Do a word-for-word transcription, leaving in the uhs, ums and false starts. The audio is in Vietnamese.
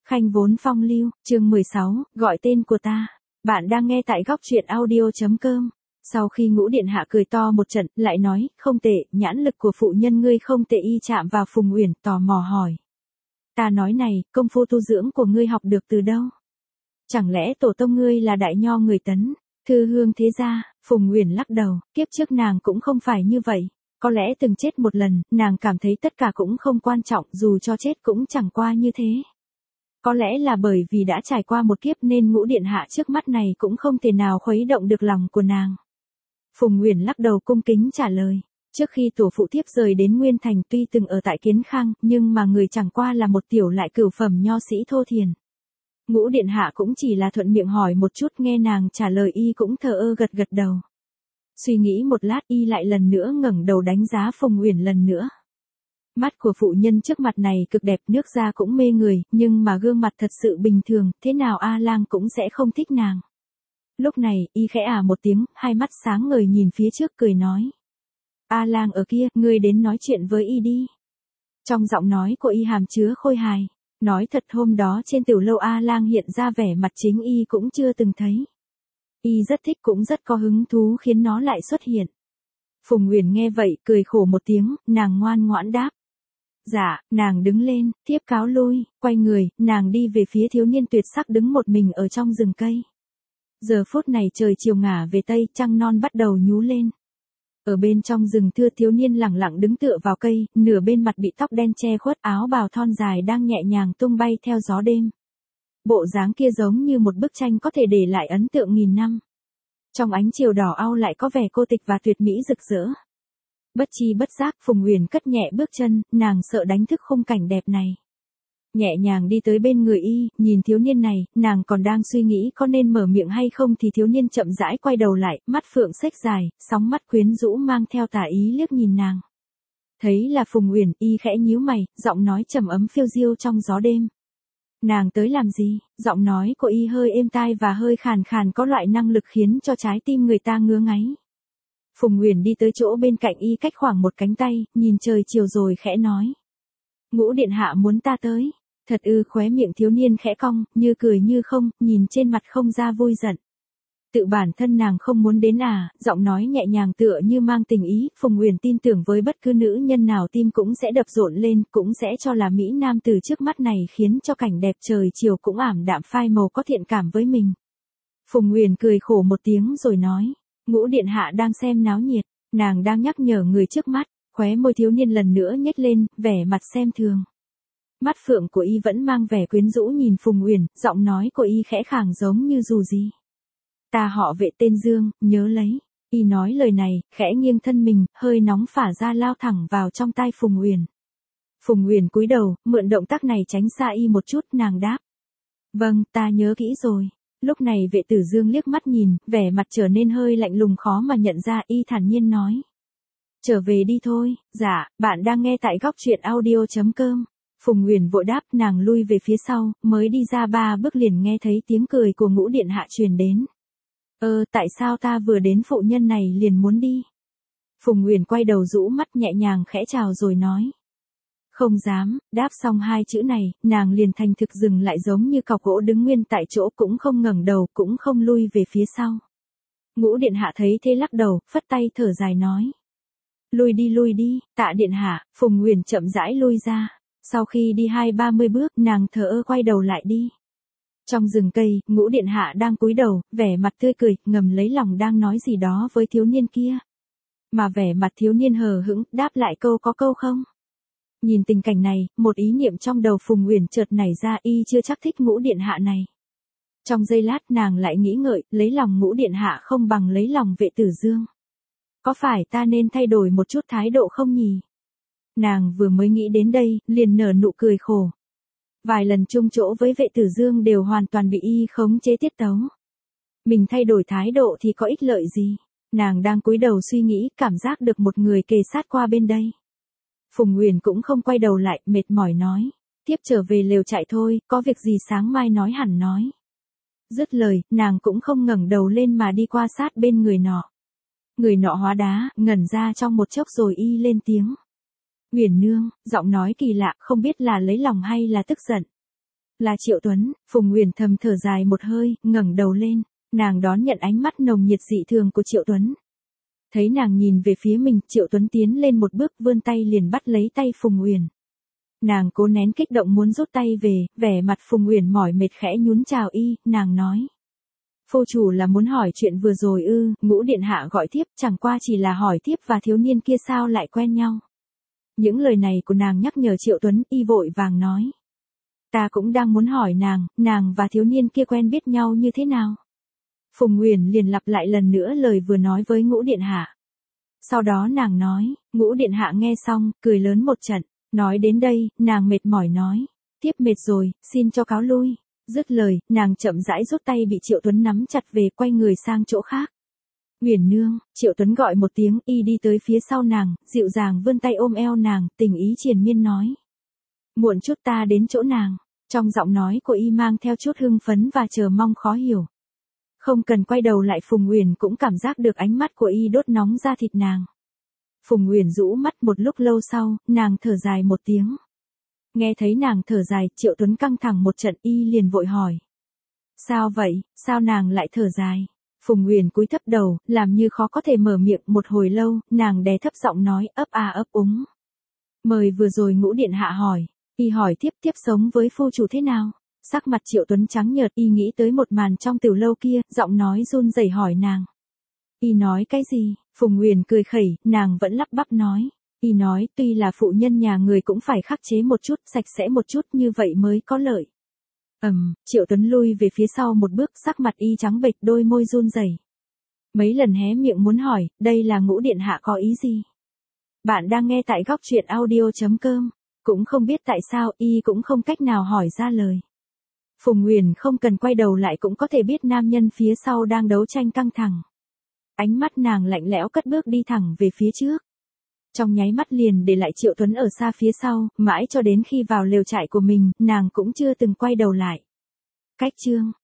Khanh vốn phong lưu, chương mười sáu, gọi tên của ta. Bạn đang nghe tại góc truyện audio.com. Sau khi Ngũ Điện Hạ cười to một trận, lại nói, không tệ, nhãn lực của phụ nhân ngươi không tệ. Y chạm vào Phùng Uyển, tò mò hỏi. Ta nói này, công phu tu dưỡng của ngươi học được từ đâu? Chẳng lẽ tổ tông ngươi là đại nho người Tấn, thư hương thế gia? Phùng Uyển lắc đầu, kiếp trước nàng cũng không phải như vậy. Có lẽ từng chết một lần, nàng cảm thấy tất cả cũng không quan trọng, dù cho chết cũng chẳng qua như thế. Có lẽ là bởi vì đã trải qua một kiếp nên Ngũ Điện Hạ trước mắt này cũng không thể nào khuấy động được lòng của nàng. Phùng Uyển lắc đầu cung kính trả lời. Trước khi tổ phụ thiếp rời đến Nguyên Thành tuy từng ở tại Kiến Khang, nhưng mà người chẳng qua là một tiểu lại cửu phẩm nho sĩ thô thiền. Ngũ Điện Hạ cũng chỉ là thuận miệng hỏi một chút, nghe nàng trả lời y cũng thờ ơ gật gật đầu. Suy nghĩ một lát y lại lần nữa ngẩng đầu đánh giá Phùng Uyển lần nữa. Mắt của phụ nhân trước mặt này cực đẹp, nước da cũng mê người, nhưng mà gương mặt thật sự bình thường, thế nào A Lang cũng sẽ không thích nàng. Lúc này, y khẽ à một tiếng, hai mắt sáng ngời nhìn phía trước cười nói. A Lang ở kia, ngươi đến nói chuyện với y đi. Trong giọng nói của y hàm chứa khôi hài. Nói thật hôm đó trên tiểu lâu A Lang hiện ra vẻ mặt chính y cũng chưa từng thấy. Y rất thích cũng rất có hứng thú khiến nó lại xuất hiện. Phùng Uyển nghe vậy, cười khổ một tiếng, nàng ngoan ngoãn đáp. Dạ, nàng đứng lên, tiếp cáo lui, quay người, nàng đi về phía thiếu niên tuyệt sắc đứng một mình ở trong rừng cây. Giờ phút này trời chiều ngả về tây, trăng non bắt đầu nhú lên. Ở bên trong rừng thưa thiếu niên lẳng lặng đứng tựa vào cây, nửa bên mặt bị tóc đen che khuất, áo bào thon dài đang nhẹ nhàng tung bay theo gió đêm. Bộ dáng kia giống như một bức tranh có thể để lại ấn tượng nghìn năm. Trong ánh chiều đỏ au lại có vẻ cô tịch và tuyệt mỹ rực rỡ. Bất chi bất giác Phùng Uyển cất nhẹ bước chân, nàng sợ đánh thức khung cảnh đẹp này. Nhẹ nhàng đi tới bên người y, nhìn thiếu niên này, nàng còn đang suy nghĩ có nên mở miệng hay không thì thiếu niên chậm rãi quay đầu lại, mắt phượng xếch dài, sóng mắt quyến rũ mang theo tà ý liếc nhìn nàng. Thấy là Phùng Uyển, y khẽ nhíu mày, giọng nói trầm ấm phiêu diêu trong gió đêm. Nàng tới làm gì? Giọng nói của y hơi êm tai và hơi khàn khàn, có loại năng lực khiến cho trái tim người ta ngứa ngáy. Phùng Uyển đi tới chỗ bên cạnh y cách khoảng một cánh tay, nhìn trời chiều rồi khẽ nói. Ngũ Điện Hạ muốn ta tới. Thật ư? Khóe miệng thiếu niên khẽ cong, như cười như không, nhìn trên mặt không ra vui giận. Tự bản thân nàng không muốn đến à? Giọng nói nhẹ nhàng tựa như mang tình ý. Phùng Uyển tin tưởng với bất cứ nữ nhân nào tim cũng sẽ đập rộn lên, cũng sẽ cho là mỹ nam từ trước mắt này khiến cho cảnh đẹp trời chiều cũng ảm đạm phai màu có thiện cảm với mình. Phùng Uyển cười khổ một tiếng rồi nói. Ngũ Điện Hạ đang xem náo nhiệt, nàng đang nhắc nhở người trước mắt. Khóe môi thiếu niên lần nữa nhếch lên, vẻ mặt xem thường. Mắt phượng của y vẫn mang vẻ quyến rũ nhìn Phùng Uyển, giọng nói của y khẽ khàng giống như dù gì. Ta họ Vệ tên Dương, nhớ lấy. Y nói lời này, khẽ nghiêng thân mình, hơi nóng phả ra lao thẳng vào trong tai Phùng Uyển. Phùng Uyển cúi đầu, mượn động tác này tránh xa y một chút, nàng đáp. Vâng, ta nhớ kỹ rồi. Lúc này Vệ Tử Dương liếc mắt nhìn, vẻ mặt trở nên hơi lạnh lùng khó mà nhận ra, y thản nhiên nói. Trở về đi thôi. Dạ, bạn đang nghe tại góc truyện audio.com. Phùng Uyển vội đáp, nàng lui về phía sau, mới đi ra ba bước liền nghe thấy tiếng cười của Ngũ Điện Hạ truyền đến. Ơ, tại sao ta vừa đến phụ nhân này liền muốn đi? Phùng Uyển quay đầu rũ mắt nhẹ nhàng khẽ chào rồi nói. Không dám. Đáp xong hai chữ này, nàng liền thành thực dừng lại giống như cọc gỗ đứng nguyên tại chỗ, cũng không ngẩng đầu, cũng không lui về phía sau. Ngũ Điện Hạ thấy thế lắc đầu, phất tay thở dài nói. Lui đi lui đi, tạ Điện Hạ. Phùng Uyển chậm rãi lui ra. Sau khi đi hai ba mươi bước, nàng thờ ơ quay đầu lại đi. Trong rừng cây, Ngũ Điện Hạ đang cúi đầu, vẻ mặt tươi cười, ngầm lấy lòng đang nói gì đó với thiếu niên kia. Mà vẻ mặt thiếu niên hờ hững, đáp lại câu có câu không. Nhìn tình cảnh này, một ý niệm trong đầu Phùng Uyển chợt nảy ra, y chưa chắc thích Ngũ Điện Hạ này. Trong giây lát nàng lại nghĩ ngợi, lấy lòng Ngũ Điện Hạ không bằng lấy lòng Vệ Tử Dương. Có phải ta nên thay đổi một chút thái độ không nhỉ? Nàng vừa mới nghĩ đến đây, liền nở nụ cười khổ. Vài lần chung chỗ với Vệ Tử Dương đều hoàn toàn bị y khống chế tiết tấu. Mình thay đổi thái độ thì có ích lợi gì? Nàng đang cúi đầu suy nghĩ, cảm giác được một người kề sát qua bên đây. Phùng Uyển cũng không quay đầu lại, mệt mỏi nói. Tiếp trở về lều trại thôi, có việc gì sáng mai nói hẳn nói. Dứt lời, nàng cũng không ngẩng đầu lên mà đi qua sát bên người nọ. Người nọ hóa đá, ngẩn ra trong một chốc rồi y lên tiếng. Uyển nương, giọng nói kỳ lạ, không biết là lấy lòng hay là tức giận. Là Triệu Tuấn. Phùng Uyển thầm thở dài một hơi, ngẩng đầu lên, nàng đón nhận ánh mắt nồng nhiệt dị thường của Triệu Tuấn. Thấy nàng nhìn về phía mình, Triệu Tuấn tiến lên một bước, vươn tay liền bắt lấy tay Phùng Uyển. Nàng cố nén kích động muốn rút tay về, vẻ mặt Phùng Uyển mỏi mệt khẽ nhún chào y, nàng nói. Phu chủ là muốn hỏi chuyện vừa rồi ư? Ngũ điện hạ gọi tiếp, chẳng qua chỉ là hỏi tiếp và thiếu niên kia sao lại quen nhau. Những lời này của nàng nhắc nhở Triệu Tuấn, y vội vàng nói. Ta cũng đang muốn hỏi nàng, nàng và thiếu niên kia quen biết nhau như thế nào? Phùng Uyển liền lặp lại lần nữa lời vừa nói với Ngũ điện hạ. Sau đó nàng nói, Ngũ điện hạ nghe xong, cười lớn một trận, nói đến đây, nàng mệt mỏi nói, tiếp mệt rồi, xin cho cáo lui. Dứt lời, nàng chậm rãi rút tay bị Triệu Tuấn nắm chặt về, quay người sang chỗ khác. Uyển nương, Triệu Tuấn gọi một tiếng, y đi tới phía sau nàng, dịu dàng vươn tay ôm eo nàng, tình ý triền miên nói. Muộn chút ta đến chỗ nàng. Trong giọng nói của y mang theo chút hưng phấn và chờ mong khó hiểu. Không cần quay đầu lại, Phùng Uyển cũng cảm giác được ánh mắt của y đốt nóng da thịt nàng. Phùng Uyển rũ mắt một lúc lâu sau, nàng thở dài một tiếng. Nghe thấy nàng thở dài, Triệu Tuấn căng thẳng một trận, y liền vội hỏi. Sao vậy, sao nàng lại thở dài? Phùng Uyển cúi thấp đầu, làm như khó có thể mở miệng, một hồi lâu, nàng đè thấp giọng nói, ấp a ấp úng. Mời vừa rồi Ngũ điện hạ hỏi. Y hỏi tiếp tiếp sống với phu chủ thế nào? Sắc mặt Triệu Tuấn trắng nhợt, y nghĩ tới một màn trong tiểu lâu kia, giọng nói run rẩy hỏi nàng. Y nói cái gì? Phùng Uyển cười khẩy, nàng vẫn lắp bắp nói. Y nói, tuy là phụ nhân nhà người cũng phải khắc chế một chút, sạch sẽ một chút, như vậy mới có lợi. Ầm, um, Triệu Tuấn lui về phía sau một bước, sắc mặt y trắng bệch, đôi môi run rẩy. Mấy lần hé miệng muốn hỏi, đây là Ngũ điện hạ có ý gì? Bạn đang nghe tại góc truyện audio chấm com. Cũng không biết tại sao, y cũng không cách nào hỏi ra lời. Phùng Uyển không cần quay đầu lại cũng có thể biết nam nhân phía sau đang đấu tranh căng thẳng. Ánh mắt nàng lạnh lẽo cất bước đi thẳng về phía trước. Trong nháy mắt liền để lại Triệu Tuấn ở xa phía sau, mãi cho đến khi vào lều trại của mình, nàng cũng chưa từng quay đầu lại. Cách chương